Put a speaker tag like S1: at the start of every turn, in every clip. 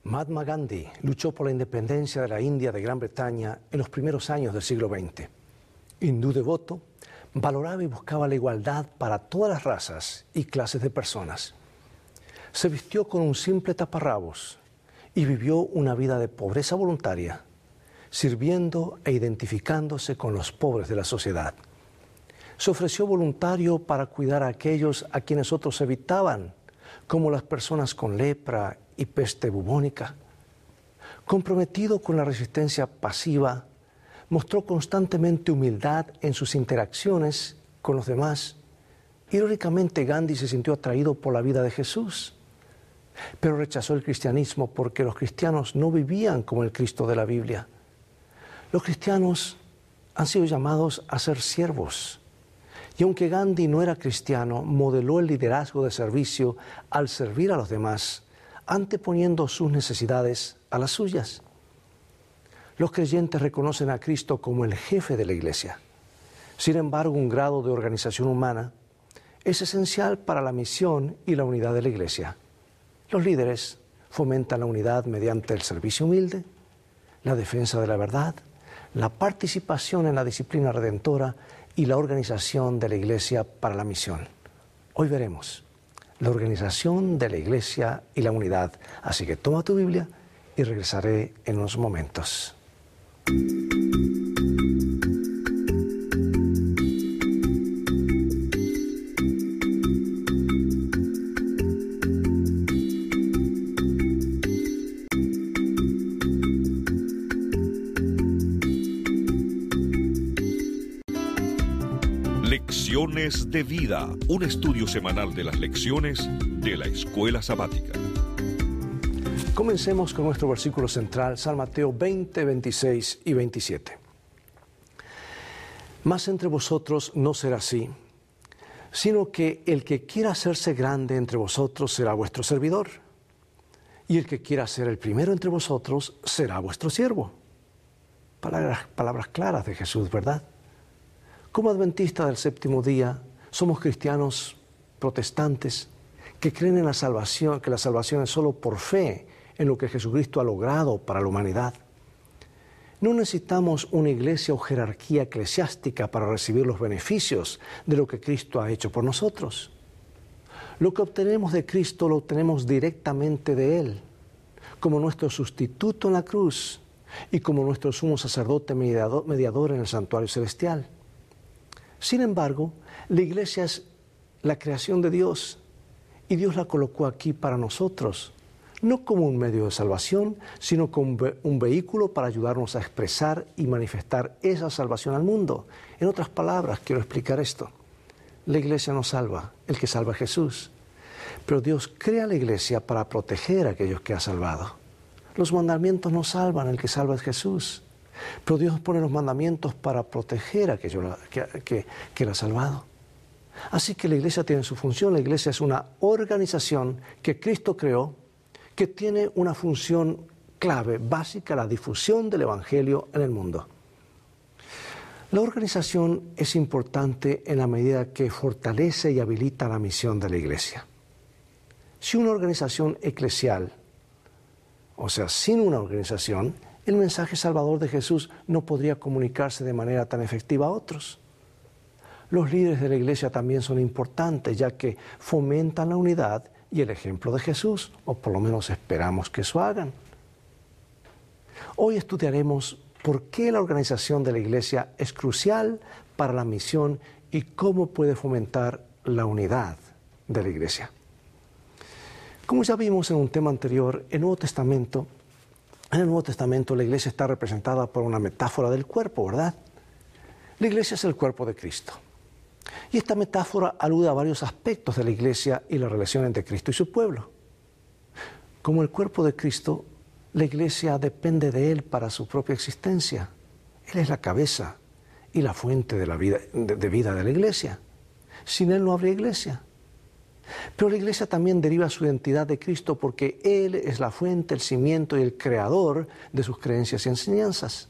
S1: Mahatma Gandhi luchó por la independencia de la India de Gran Bretaña en los primeros años del siglo XX. Hindú devoto, valoraba y buscaba la igualdad para todas las razas y clases de personas. Se vistió con un simple taparrabos y vivió una vida de pobreza voluntaria, sirviendo e identificándose con los pobres de la sociedad. Se ofreció voluntario para cuidar a aquellos a quienes otros evitaban, como las personas con lepra y peste bubónica. Comprometido con la resistencia pasiva, mostró constantemente humildad en sus interacciones con los demás. Irónicamente, Gandhi se sintió atraído por la vida de Jesús, pero rechazó el cristianismo porque los cristianos no vivían como el Cristo de la Biblia. Los cristianos han sido llamados a ser siervos. Y aunque Gandhi no era cristiano, modeló el liderazgo de servicio al servir a los demás, anteponiendo sus necesidades a las suyas. Los creyentes reconocen a Cristo como el jefe de la Iglesia. Sin embargo, un grado de organización humana es esencial para la misión y la unidad de la Iglesia. Los líderes fomentan la unidad mediante el servicio humilde, la defensa de la verdad, la participación en la disciplina redentora y la organización de la Iglesia para la misión. Hoy veremos la organización de la Iglesia y la unidad. Así que toma tu Biblia y regresaré en unos momentos.
S2: Lecciones de Vida, un estudio semanal de las lecciones de la Escuela Sabática.
S1: Comencemos con nuestro versículo central, San Mateo 20, 26 y 27. Mas entre vosotros no será así, sino que el que quiera hacerse grande entre vosotros será vuestro servidor, y el que quiera ser el primero entre vosotros será vuestro siervo. Palabras claras de Jesús, ¿verdad? Como adventistas del séptimo día, somos cristianos protestantes que creen en la salvación, que la salvación es solo por fe en lo que Jesucristo ha logrado para la humanidad. No necesitamos una iglesia o jerarquía eclesiástica para recibir los beneficios de lo que Cristo ha hecho por nosotros. Lo que obtenemos de Cristo lo obtenemos directamente de Él, como nuestro sustituto en la cruz y como nuestro sumo sacerdote mediador en el santuario celestial. Sin embargo, la iglesia es la creación de Dios y Dios la colocó aquí para nosotros, no como un medio de salvación, sino como un vehículo para ayudarnos a expresar y manifestar esa salvación al mundo. En otras palabras, quiero explicar esto. La iglesia no salva, el que salva es Jesús. Pero Dios crea la iglesia para proteger a aquellos que ha salvado. Los mandamientos no salvan, el que salva es Jesús. Pero Dios pone los mandamientos para proteger a aquellos que Él ha salvado. Así que la iglesia tiene su función. La iglesia es una organización que Cristo creó, que tiene una función clave, básica, la difusión del Evangelio en el mundo. La organización es importante en la medida que fortalece y habilita la misión de la iglesia. Si una organización eclesial, o sea, sin una organización, el mensaje salvador de Jesús no podría comunicarse de manera tan efectiva a otros. Los líderes de la iglesia también son importantes, ya que fomentan la unidad y el ejemplo de Jesús, o por lo menos esperamos que eso hagan. Hoy estudiaremos por qué la organización de la iglesia es crucial para la misión y cómo puede fomentar la unidad de la iglesia. Como ya vimos en un tema anterior, en el Nuevo Testamento la iglesia está representada por una metáfora del cuerpo, ¿verdad? La iglesia es el cuerpo de Cristo. Y esta metáfora alude a varios aspectos de la iglesia y la relación entre Cristo y su pueblo. Como el cuerpo de Cristo, la iglesia depende de Él para su propia existencia. Él es la cabeza y la fuente de la vida de la iglesia. Sin Él no habría iglesia. Pero la iglesia también deriva su identidad de Cristo porque Él es la fuente, el cimiento y el creador de sus creencias y enseñanzas.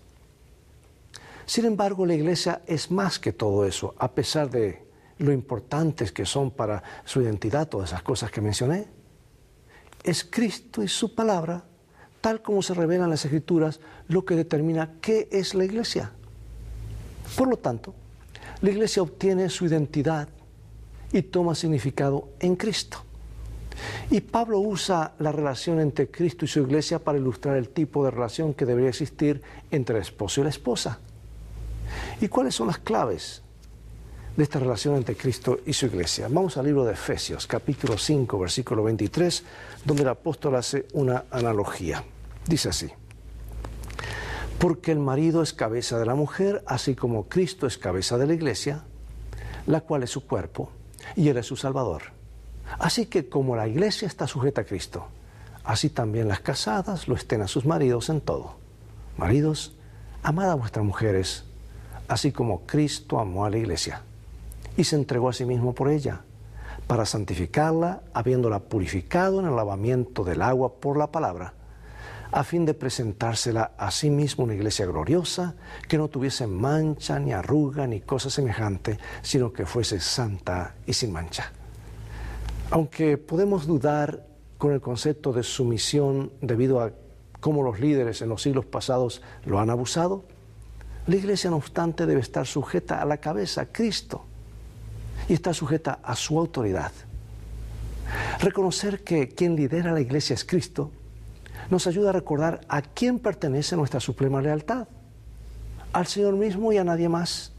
S1: Sin embargo, la iglesia es más que todo eso, a pesar de lo importantes que son para su identidad todas esas cosas que mencioné. Es Cristo y su palabra tal como se revela en las Escrituras, lo que determina qué es la iglesia. Por lo tanto, la iglesia obtiene su identidad y toma significado en Cristo. Y Pablo usa la relación entre Cristo y su iglesia para ilustrar el tipo de relación que debería existir entre el esposo y la esposa. ¿Y cuáles son las claves de esta relación entre Cristo y su iglesia? Vamos al libro de Efesios, capítulo 5, versículo 23, donde el apóstol hace una analogía. Dice así: porque el marido es cabeza de la mujer, así como Cristo es cabeza de la iglesia, la cual es su cuerpo, y Él es su Salvador. Así que como la iglesia está sujeta a Cristo, así también las casadas lo estén a sus maridos en todo. Maridos, amad a vuestras mujeres, así como Cristo amó a la iglesia, y se entregó a sí mismo por ella, para santificarla, habiéndola purificado en el lavamiento del agua por la palabra, a fin de presentársela a sí mismo una iglesia gloriosa, que no tuviese mancha, ni arruga, ni cosa semejante, sino que fuese santa y sin mancha. Aunque podemos dudar con el concepto de sumisión debido a cómo los líderes en los siglos pasados lo han abusado, la iglesia, no obstante, debe estar sujeta a la cabeza, Cristo, y está sujeta a su autoridad. Reconocer que quien lidera la iglesia es Cristo nos ayuda a recordar a quién pertenece nuestra suprema lealtad: al Señor mismo y a nadie más.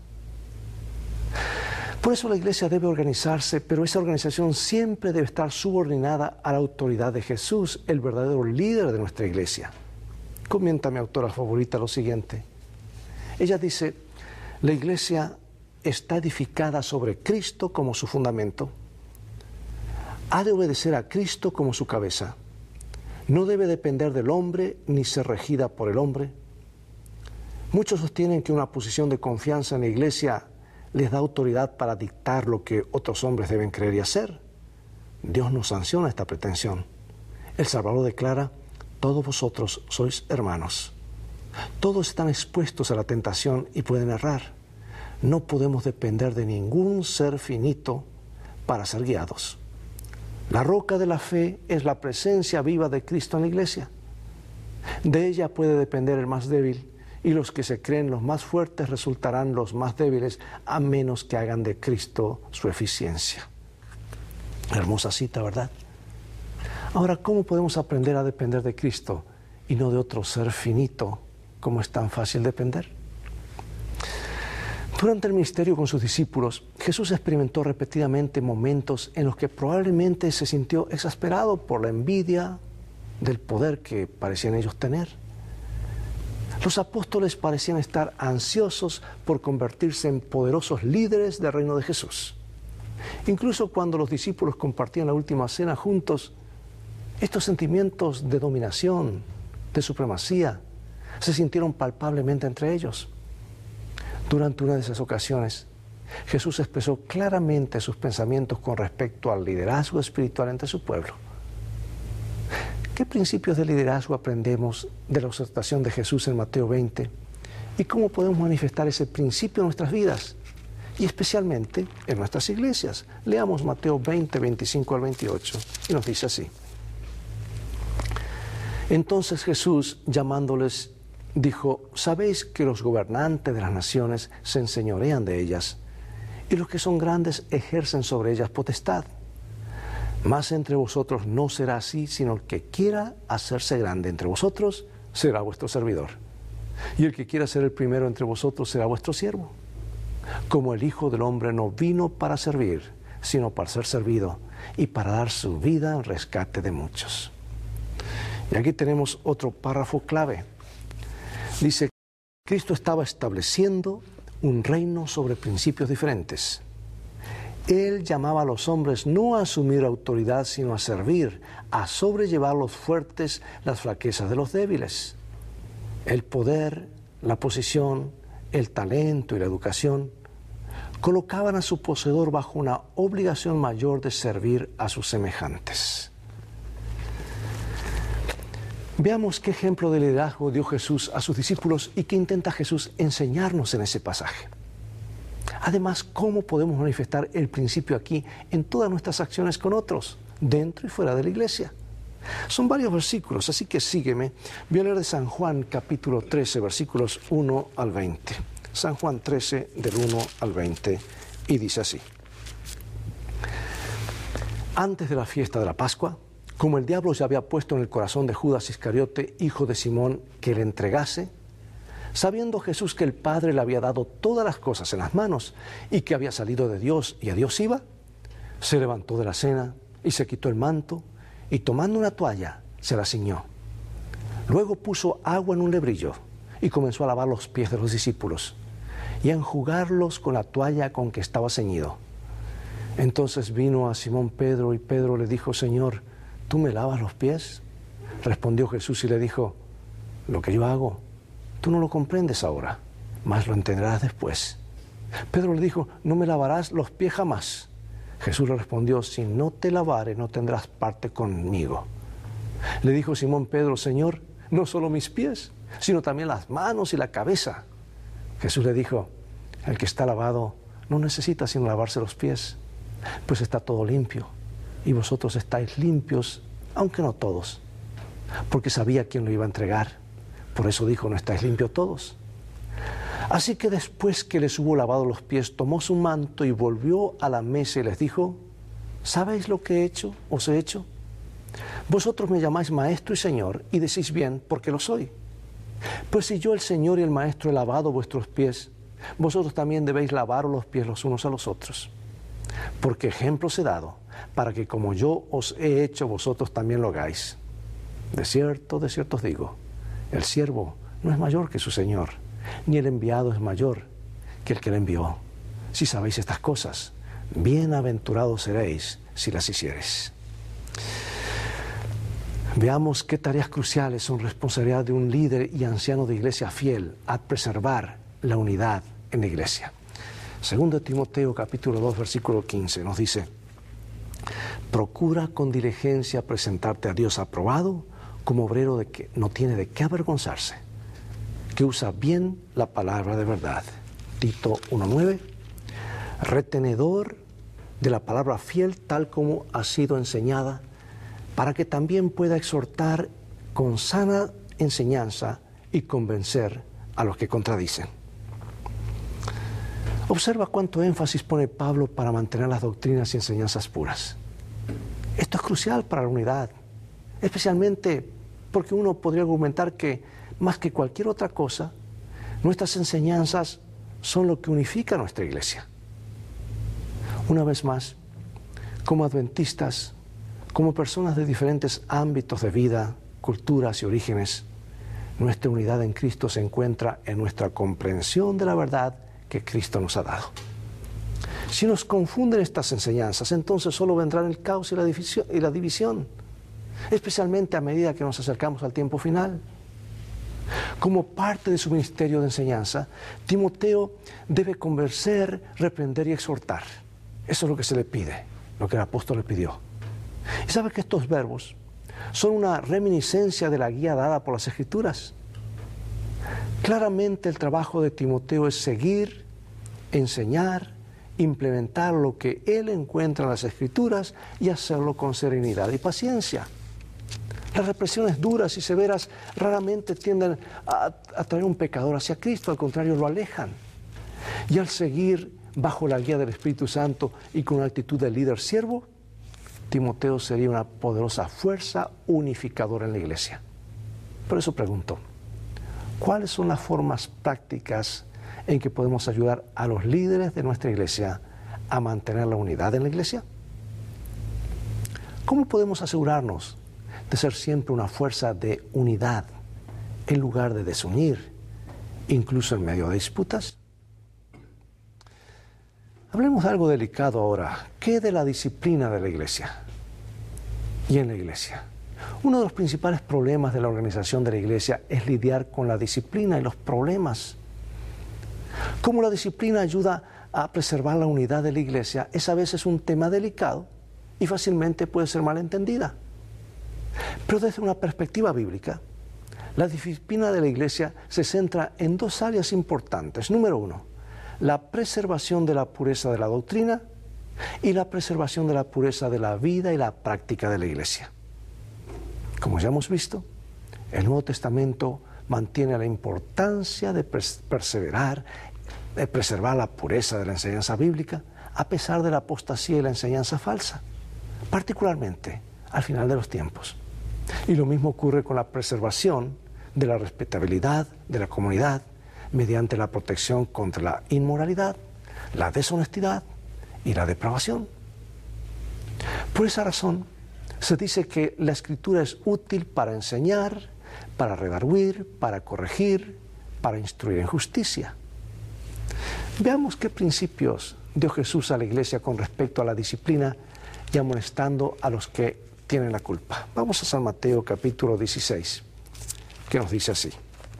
S1: Por eso la iglesia debe organizarse, pero esa organización siempre debe estar subordinada a la autoridad de Jesús, el verdadero líder de nuestra iglesia. Comenta mi autora favorita lo siguiente. Ella dice: la iglesia está edificada sobre Cristo como su fundamento. Ha de obedecer a Cristo como su cabeza. No debe depender del hombre ni ser regida por el hombre. Muchos sostienen que una posición de confianza en la iglesia les da autoridad para dictar lo que otros hombres deben creer y hacer. Dios no sanciona esta pretensión. El Salvador declara: todos vosotros sois hermanos. Todos están expuestos a la tentación y pueden errar. No podemos depender de ningún ser finito para ser guiados. La roca de la fe es la presencia viva de Cristo en la iglesia. De ella puede depender el más débil, y los que se creen los más fuertes resultarán los más débiles, a menos que hagan de Cristo su eficiencia. Hermosa cita, ¿verdad? Ahora, ¿cómo podemos aprender a depender de Cristo y no de otro ser finito, como es tan fácil depender? Durante el ministerio con sus discípulos, Jesús experimentó repetidamente momentos en los que probablemente se sintió exasperado por la envidia del poder que parecían ellos tener. Los apóstoles parecían estar ansiosos por convertirse en poderosos líderes del reino de Jesús. Incluso cuando los discípulos compartían la última cena juntos, estos sentimientos de dominación, de supremacía, se sintieron palpablemente entre ellos. Durante una de esas ocasiones, Jesús expresó claramente sus pensamientos con respecto al liderazgo espiritual entre su pueblo. ¿Qué principios de liderazgo aprendemos de la exhortación de Jesús en Mateo 20? ¿Y cómo podemos manifestar ese principio en nuestras vidas? Y especialmente en nuestras iglesias. Leamos Mateo 20, 25 al 28, y nos dice así. Entonces Jesús, llamándoles, dijo: sabéis que los gobernantes de las naciones se enseñorean de ellas, y los que son grandes ejercen sobre ellas potestad. Mas entre vosotros no será así, sino el que quiera hacerse grande entre vosotros será vuestro servidor. Y el que quiera ser el primero entre vosotros será vuestro siervo. Como el Hijo del Hombre no vino para servir, sino para ser servido, y para dar su vida en rescate de muchos. Y aquí tenemos otro párrafo clave. Dice: Cristo estaba estableciendo un reino sobre principios diferentes. Él llamaba a los hombres no a asumir autoridad, sino a servir, a sobrellevar los fuertes las flaquezas de los débiles. El poder, la posición, el talento y la educación colocaban a su poseedor bajo una obligación mayor de servir a sus semejantes. Veamos qué ejemplo de liderazgo dio Jesús a sus discípulos y qué intenta Jesús enseñarnos en ese pasaje. Además, ¿cómo podemos manifestar el principio aquí en todas nuestras acciones con otros, dentro y fuera de la iglesia? Son varios versículos, así que sígueme. Voy a leer de San Juan capítulo 13, versículos 1 al 20. San Juan 13, del 1 al 20, y dice así. Antes de la fiesta de la Pascua, como el diablo ya había puesto en el corazón de Judas Iscariote, hijo de Simón, que le entregase, sabiendo Jesús que el Padre le había dado todas las cosas en las manos y que había salido de Dios y a Dios iba, se levantó de la cena y se quitó el manto y tomando una toalla se la ciñó. Luego puso agua en un lebrillo y comenzó a lavar los pies de los discípulos y a enjugarlos con la toalla con que estaba ceñido. Entonces vino a Simón Pedro y Pedro le dijo: Señor, ¿tú me lavas los pies? Respondió Jesús y le dijo: lo que yo hago, tú no lo comprendes ahora, mas lo entenderás después. Pedro le dijo: no me lavarás los pies jamás. Jesús le respondió: si no te lavare, no tendrás parte conmigo. Le dijo Simón Pedro: Señor, no solo mis pies, sino también las manos y la cabeza. Jesús le dijo: el que está lavado no necesita sino lavarse los pies, pues está todo limpio, y vosotros estáis limpios, aunque no todos, porque sabía quién lo iba a entregar. Por eso dijo: no estáis limpios todos. Así que después que les hubo lavado los pies, tomó su manto y volvió a la mesa y les dijo: ¿sabéis lo que os he hecho? Vosotros me llamáis maestro y señor, y decís bien, porque lo soy. Pues si yo, el Señor y el Maestro, he lavado vuestros pies, vosotros también debéis lavaros los pies los unos a los otros. Porque ejemplos he dado, para que como yo os he hecho, vosotros también lo hagáis. De cierto os digo, el siervo no es mayor que su Señor, ni el enviado es mayor que el que le envió. Si sabéis estas cosas, bienaventurados seréis si las hiciereis. Veamos qué tareas cruciales son responsabilidad de un líder y anciano de iglesia fiel a preservar la unidad en la iglesia. Segundo Timoteo capítulo 2 versículo 15 nos dice: procura con diligencia presentarte a Dios aprobado como obrero de que no tiene de qué avergonzarse, que usa bien la palabra de verdad. Tito 1:9, retenedor de la palabra fiel tal como ha sido enseñada, para que también pueda exhortar con sana enseñanza y convencer a los que contradicen. Observa cuánto énfasis pone Pablo para mantener las doctrinas y enseñanzas puras. Esto es crucial para la unidad, especialmente porque uno podría argumentar que, más que cualquier otra cosa, nuestras enseñanzas son lo que unifica a nuestra iglesia. Una vez más, como adventistas, como personas de diferentes ámbitos de vida, culturas y orígenes, nuestra unidad en Cristo se encuentra en nuestra comprensión de la verdad que Cristo nos ha dado. Si nos confunden estas enseñanzas, entonces solo vendrán el caos y la división, especialmente a medida que nos acercamos al tiempo final. Como parte de su ministerio de enseñanza, Timoteo debe convencer, reprender y exhortar. Eso es lo que se le pide, lo que el apóstol le pidió. Y sabe que estos verbos son una reminiscencia de la guía dada por las Escrituras. Claramente el trabajo de Timoteo es seguir, enseñar, implementar lo que él encuentra en las Escrituras y hacerlo con serenidad y paciencia. Las represiones duras y severas raramente tienden a traer un pecador hacia Cristo, al contrario, lo alejan. Y al seguir bajo la guía del Espíritu Santo y con una actitud de líder siervo, Timoteo sería una poderosa fuerza unificadora en la iglesia. Por eso pregunto, ¿cuáles son las formas prácticas en que podemos ayudar a los líderes de nuestra iglesia a mantener la unidad en la iglesia? ¿Cómo podemos asegurarnos de ser siempre una fuerza de unidad en lugar de desunir, incluso en medio de disputas? Hablemos de algo delicado ahora. ¿Qué de la disciplina de la iglesia? Y en la iglesia, uno de los principales problemas de la organización de la iglesia es lidiar con la disciplina y los problemas. Como la disciplina ayuda a preservar la unidad de la iglesia, es a veces un tema delicado y fácilmente puede ser malentendida. Pero desde una perspectiva bíblica, la disciplina de la iglesia se centra en dos áreas importantes. Número uno, la preservación de la pureza de la doctrina y la preservación de la pureza de la vida y la práctica de la iglesia. Como ya hemos visto, el Nuevo Testamento mantiene la importancia de perseverar, de preservar la pureza de la enseñanza bíblica, a pesar de la apostasía y la enseñanza falsa, particularmente al final de los tiempos. Y lo mismo ocurre con la preservación de la respetabilidad de la comunidad mediante la protección contra la inmoralidad, la deshonestidad y la depravación. Por esa razón, se dice que la Escritura es útil para enseñar, para redarguir, para corregir, para instruir en justicia. Veamos qué principios dio Jesús a la iglesia con respecto a la disciplina y amonestando a los que tienen la culpa. Vamos a San Mateo capítulo 16, que nos dice así.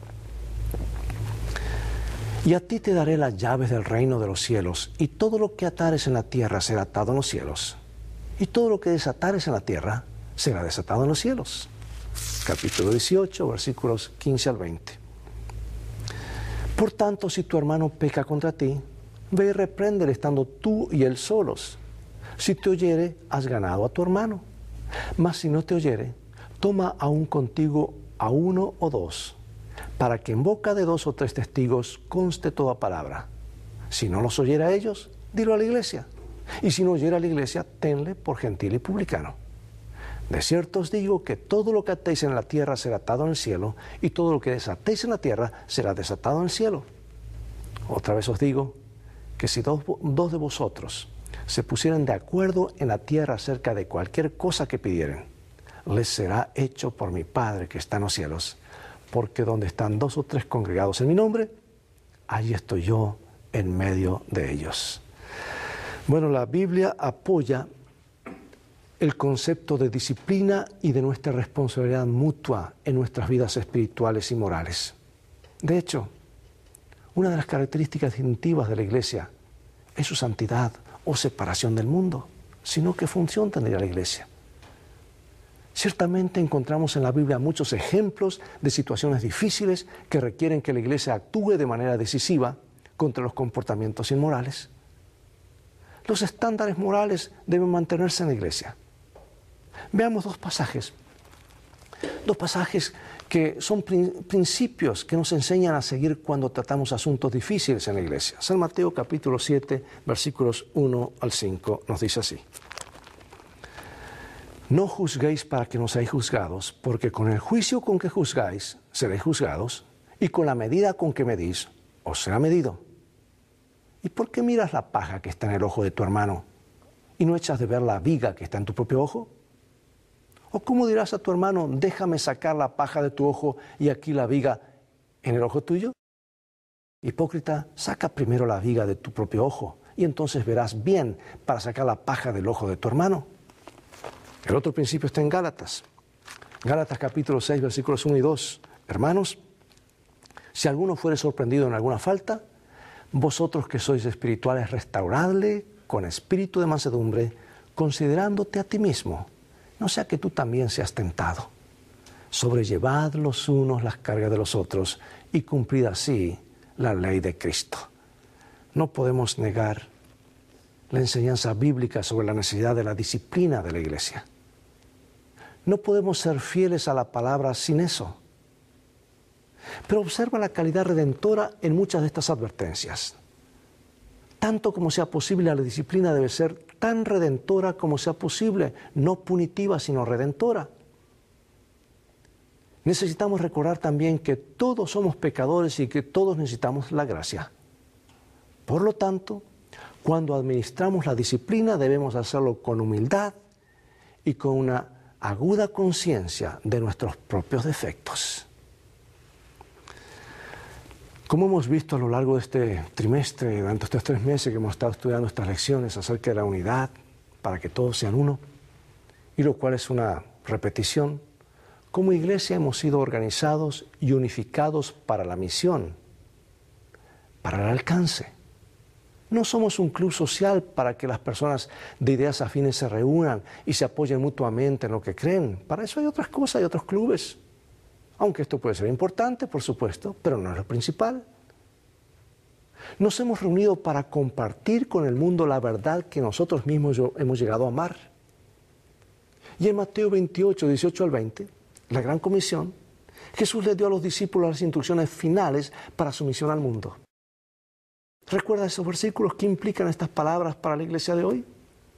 S1: Y a ti te daré las llaves del reino de los cielos, y todo lo que atares en la tierra será atado en los cielos, y todo lo que desatares en la tierra será desatado en los cielos. Capítulo 18, versículos 15 al 20. Por tanto, si tu hermano peca contra ti, ve y repréndele estando tú y él solos. Si te oyere, has ganado a tu hermano. Mas si no te oyere, toma aún contigo a uno o dos, para que en boca de 2 o 3 testigos conste toda palabra. Si no los oyera a ellos, dilo a la iglesia. Y si no oyera a la iglesia, tenle por gentil y publicano. De cierto os digo que todo lo que atéis en la tierra será atado en el cielo, y todo lo que desatéis en la tierra será desatado en el cielo. Otra vez os digo que si dos de vosotros se pusieran de acuerdo en la tierra acerca de cualquier cosa que pidieren, les será hecho por mi Padre que está en los cielos. Porque donde están 2 o 3 congregados en mi nombre, allí estoy yo en medio de ellos. Bueno, la Biblia apoya el concepto de disciplina y de nuestra responsabilidad mutua en nuestras vidas espirituales y morales. De hecho, una de las características distintivas de la Iglesia es su santidad o separación del mundo, sino qué función tendría la Iglesia. Ciertamente encontramos en la Biblia muchos ejemplos de situaciones difíciles que requieren que la Iglesia actúe de manera decisiva contra los comportamientos inmorales. Los estándares morales deben mantenerse en la Iglesia. Veamos dos pasajes que son principios que nos enseñan a seguir cuando tratamos asuntos difíciles en la Iglesia. San Mateo capítulo 7, versículos 1 al 5 nos dice así. No juzguéis para que no seáis juzgados, porque con el juicio con que juzgáis seréis juzgados, y con la medida con que medís os será medido. ¿Y por qué miras la paja que está en el ojo de tu hermano y no echas de ver la viga que está en tu propio ojo? ¿O cómo dirás a tu hermano, déjame sacar la paja de tu ojo y aquí la viga en el ojo tuyo? Hipócrita, saca primero la viga de tu propio ojo y entonces verás bien para sacar la paja del ojo de tu hermano. El otro principio está en Gálatas. Gálatas capítulo 6, versículos 1 y 2. Hermanos, si alguno fuere sorprendido en alguna falta, vosotros que sois espirituales, restauradle con espíritu de mansedumbre, considerándote a ti mismo, no sea que tú también seas tentado. Sobrellevad los unos las cargas de los otros y cumplid así la ley de Cristo. No podemos negar la enseñanza bíblica sobre la necesidad de la disciplina de la Iglesia. No podemos ser fieles a la palabra sin eso. Pero observa la calidad redentora en muchas de estas advertencias. Tanto como sea posible, la disciplina debe ser tan redentora como sea posible, no punitiva, sino redentora. Necesitamos recordar también que todos somos pecadores y que todos necesitamos la gracia. Por lo tanto, cuando administramos la disciplina debemos hacerlo con humildad y con una aguda conciencia de nuestros propios defectos. Como hemos visto a lo largo de este trimestre, durante estos 3 meses que hemos estado estudiando estas lecciones acerca de la unidad, para que todos sean uno, y lo cual es una repetición, como iglesia hemos sido organizados y unificados para la misión, para el alcance. No somos un club social para que las personas de ideas afines se reúnan y se apoyen mutuamente en lo que creen. Para eso hay otras cosas, hay otros clubes. Aunque esto puede ser importante, por supuesto, pero no es lo principal. Nos hemos reunido para compartir con el mundo la verdad que nosotros mismos hemos llegado a amar. Y en Mateo 28, 18 al 20, la gran comisión, Jesús le dio a los discípulos las instrucciones finales para su misión al mundo. ¿Recuerda esos versículos? ¿Qué implican estas palabras para la iglesia de hoy?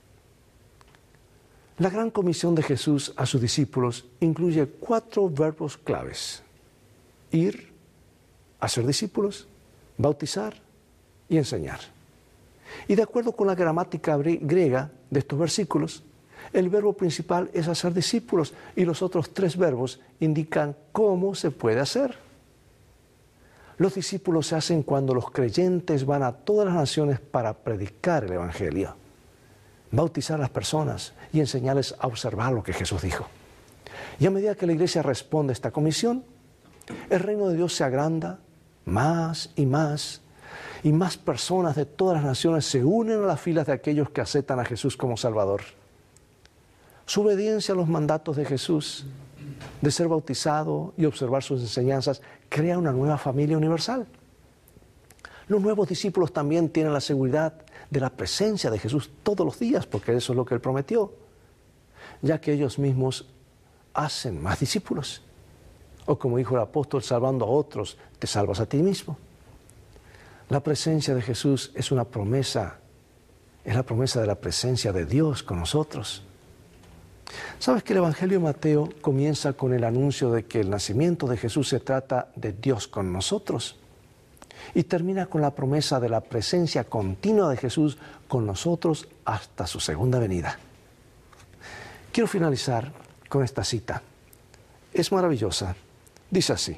S1: La gran comisión de Jesús a sus discípulos incluye 4 verbos claves: ir, hacer discípulos, bautizar y enseñar. Y de acuerdo con la gramática griega de estos versículos, el verbo principal es hacer discípulos y los otros 3 verbos indican cómo se puede hacer. Los discípulos se hacen cuando los creyentes van a todas las naciones para predicar el Evangelio, bautizar a las personas y enseñarles a observar lo que Jesús dijo. Y a medida que la iglesia responde a esta comisión, el reino de Dios se agranda más y más personas de todas las naciones se unen a las filas de aquellos que aceptan a Jesús como Salvador. Su obediencia a los mandatos de Jesús, de ser bautizado y observar sus enseñanzas, crea una nueva familia universal. Los nuevos discípulos también tienen la seguridad de la presencia de Jesús todos los días, porque eso es lo que Él prometió, ya que ellos mismos hacen más discípulos. O como dijo el apóstol, salvando a otros, te salvas a ti mismo. La presencia de Jesús es una promesa, es la promesa de la presencia de Dios con nosotros. ¿Sabes que el Evangelio de Mateo comienza con el anuncio de que el nacimiento de Jesús se trata de Dios con nosotros? Y termina con la promesa de la presencia continua de Jesús con nosotros hasta su segunda venida. Quiero finalizar con esta cita. Es maravillosa. Dice así: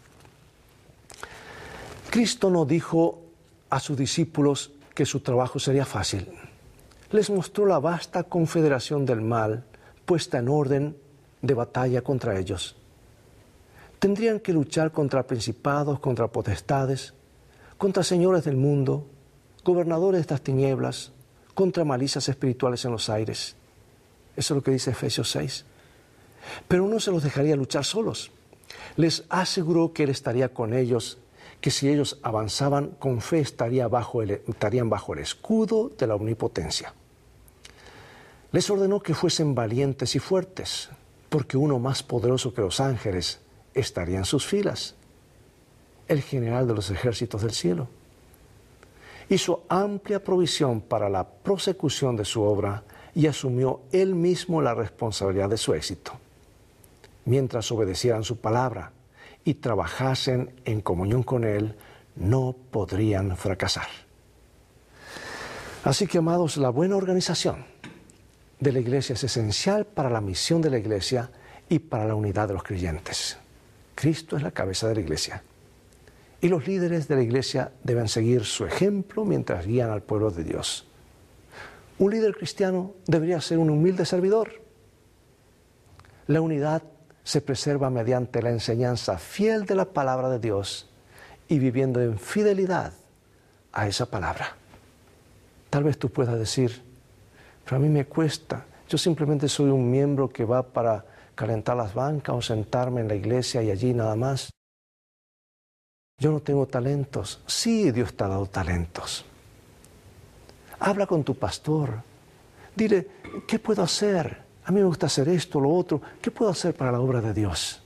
S1: Cristo no dijo a sus discípulos que su trabajo sería fácil. Les mostró la vasta confederación del mal puesta en orden de batalla contra ellos. Tendrían que luchar contra principados, contra potestades, contra señores del mundo, gobernadores de estas tinieblas, contra malicias espirituales en los aires. Eso es lo que dice Efesios 6. Pero no se los dejaría luchar solos. Les aseguró que Él estaría con ellos, que si ellos avanzaban con fe estarían bajo el escudo de la omnipotencia. Les ordenó que fuesen valientes y fuertes, porque uno más poderoso que los ángeles estaría en sus filas, el general de los ejércitos del cielo. Hizo amplia provisión para la prosecución de su obra y asumió Él mismo la responsabilidad de su éxito. Mientras obedecieran su palabra y trabajasen en comunión con Él, no podrían fracasar. Así que, amados, la buena organización de la iglesia es esencial para la misión de la iglesia y para la unidad de los creyentes. Cristo es la cabeza de la iglesia. Y los líderes de la iglesia deben seguir su ejemplo mientras guían al pueblo de Dios. Un líder cristiano debería ser un humilde servidor. La unidad se preserva mediante la enseñanza fiel de la palabra de Dios y viviendo en fidelidad a esa palabra. Tal vez tú puedas decir: pero a mí me cuesta, yo simplemente soy un miembro que va para calentar las bancas o sentarme en la iglesia y allí nada más. Yo no tengo talentos. Sí, Dios te ha dado talentos. Habla con tu pastor. Dile, ¿qué puedo hacer? A mí me gusta hacer esto, lo otro. ¿Qué puedo hacer para la obra de Dios?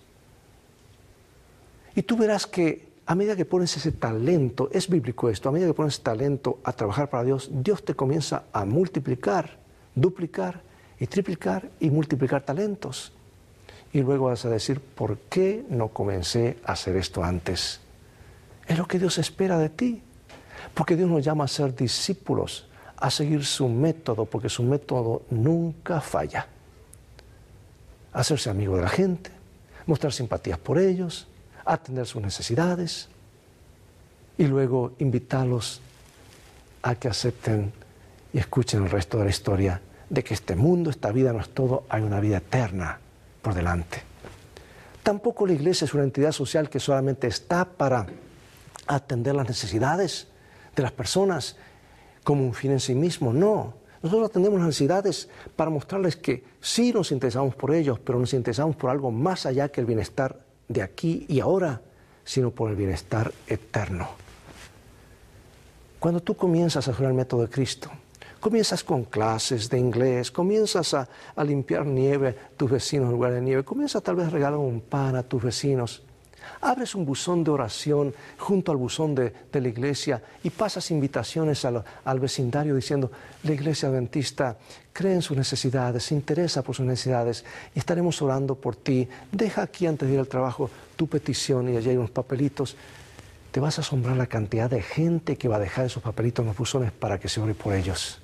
S1: Y tú verás que a medida que pones ese talento, es bíblico esto, a medida que pones ese talento a trabajar para Dios, Dios te comienza a multiplicar, duplicar y triplicar y multiplicar talentos. Y luego vas a decir, ¿por qué no comencé a hacer esto antes? Es lo que Dios espera de ti. Porque Dios nos llama a ser discípulos, a seguir su método, porque su método nunca falla. Hacerse amigo de la gente, mostrar simpatías por ellos, atender sus necesidades y luego invitarlos a que acepten y escuchen el resto de la historia de que este mundo, esta vida no es todo, hay una vida eterna por delante. Tampoco la iglesia es una entidad social que solamente está para atender las necesidades de las personas como un fin en sí mismo. No, nosotros atendemos las necesidades para mostrarles que sí nos interesamos por ellos, pero nos interesamos por algo más allá que el bienestar de aquí y ahora, sino por el bienestar eterno. Cuando tú comienzas a hacer el método de Cristo, Comienzas con clases de inglés, comienzas a limpiar nieve a tus vecinos en lugar de nieve, comienzas tal vez a regalar un pan a tus vecinos. Abres un buzón de oración junto al buzón de la iglesia y pasas invitaciones al vecindario diciendo, la iglesia adventista cree en sus necesidades, se interesa por sus necesidades y estaremos orando por ti. Deja aquí antes de ir al trabajo tu petición y allí hay unos papelitos. Te vas a asombrar la cantidad de gente que va a dejar esos papelitos en los buzones para que se ore por ellos.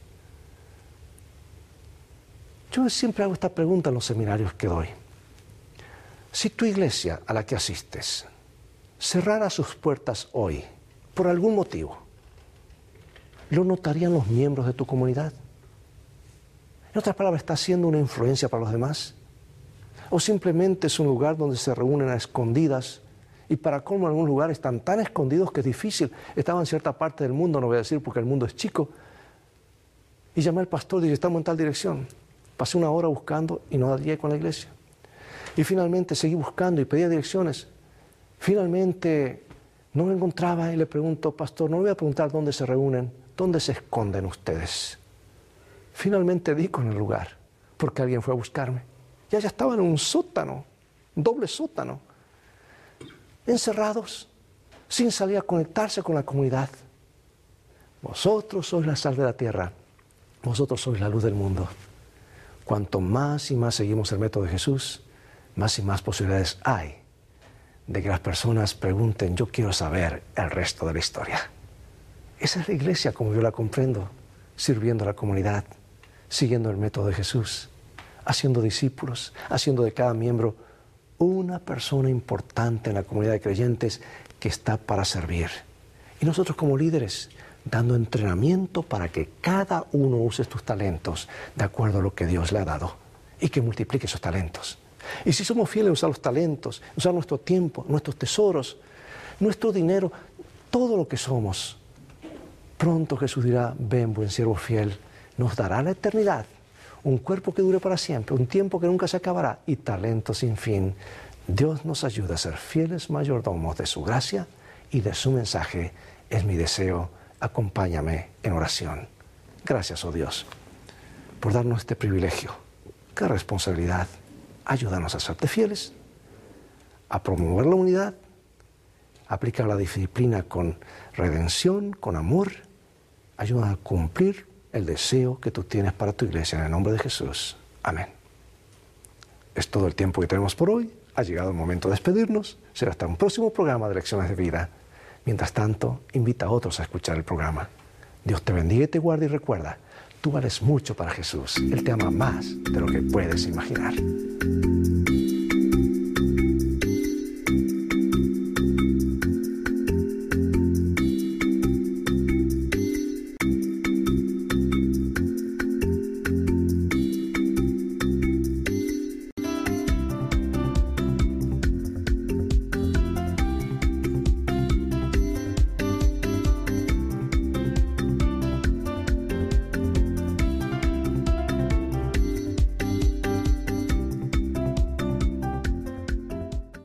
S1: Yo siempre hago esta pregunta en los seminarios que doy. Si tu iglesia a la que asistes cerrara sus puertas hoy, por algún motivo, ¿lo notarían los miembros de tu comunidad? En otras palabras, ¿está siendo una influencia para los demás? ¿O simplemente es un lugar donde se reúnen a escondidas y para colmo en algún lugar están tan escondidos que es difícil? Estaba en cierta parte del mundo, no voy a decir porque el mundo es chico, y llamé al pastor y dije, estamos en tal dirección. Pasé una hora buscando y no llegué con la iglesia. Y finalmente seguí buscando y pedía direcciones. Finalmente no lo encontraba y le pregunto, pastor, no le voy a preguntar dónde se reúnen, dónde se esconden ustedes. Finalmente di con el lugar, porque alguien fue a buscarme. Y allá estaban en un sótano, un doble sótano, encerrados, sin salir a conectarse con la comunidad. Vosotros sois la sal de la tierra, vosotros sois la luz del mundo. Cuanto más y más seguimos el método de Jesús, más y más posibilidades hay de que las personas pregunten, yo quiero saber el resto de la historia. Esa es la iglesia como yo la comprendo, sirviendo a la comunidad, siguiendo el método de Jesús, haciendo discípulos, haciendo de cada miembro una persona importante en la comunidad de creyentes que está para servir. Y nosotros como líderes, dando entrenamiento para que cada uno use sus talentos de acuerdo a lo que Dios le ha dado y que multiplique esos talentos. Y si somos fieles a usar los talentos, usar nuestro tiempo, nuestros tesoros, nuestro dinero, todo lo que somos, pronto Jesús dirá, ven buen siervo fiel, nos dará la eternidad, un cuerpo que dure para siempre, un tiempo que nunca se acabará y talento sin fin. Dios nos ayuda a ser fieles mayordomos de su gracia y de su mensaje. Es mi deseo. Acompáñame en oración. Gracias, oh Dios, por darnos este privilegio. Qué responsabilidad. Ayúdanos a serte fieles, a promover la unidad, a aplicar la disciplina con redención, con amor. Ayúdanos a cumplir el deseo que tú tienes para tu iglesia en el nombre de Jesús. Amén. Es todo el tiempo que tenemos por hoy. Ha llegado el momento de despedirnos. Será hasta un próximo programa de Lecciones de Vida. Mientras tanto, invita a otros a escuchar el programa. Dios te bendiga y te guarde y recuerda, tú vales mucho para Jesús. Él te ama más de lo que puedes imaginar.